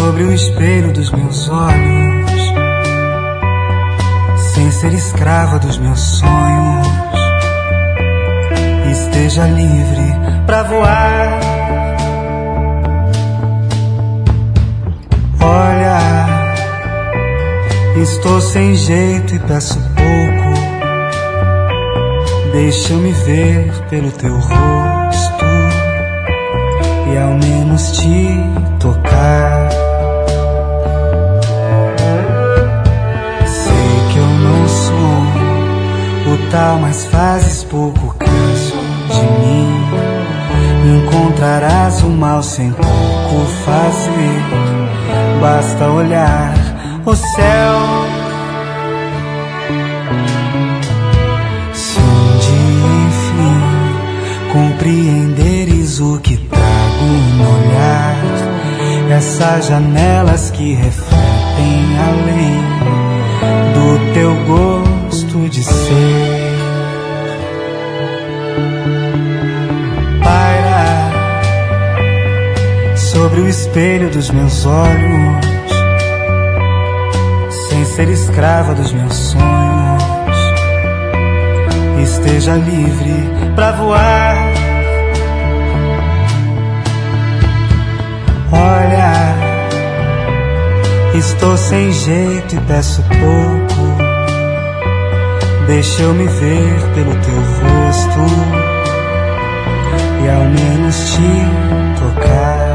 sobre o espelho dos meus olhos, sem ser escrava dos meus sonhos. Esteja livre pra voar. Olha, estou sem jeito e peço pouco. Deixa-me ver pelo teu rosto e ao menos te tocar. Sei que eu não sou o tal, mas fazes pouco caso de mim. Encontrarás o mal sem pouco fazer. Basta olhar o céu. Se um dia, enfim, compreenderes o que trago no olhar, essas janelas que refletem além do teu gosto de ser. Paira sobre o espelho dos meus olhos, sem ser escrava dos meus sonhos. Esteja livre pra voar. Olha, estou sem jeito e peço pouco. Deixa eu me ver pelo teu rosto e ao menos te tocar.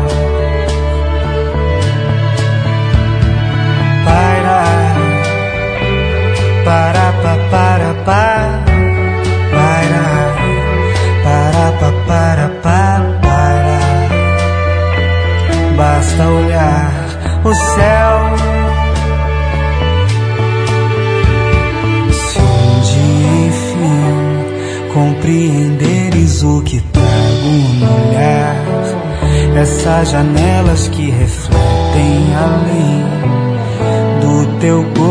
Para pa para pa, para pa para. Basta olhar o céu. Se um dia, enfim, compreenderes o que trago no olhar, essas janelas que refletem além do teu corpo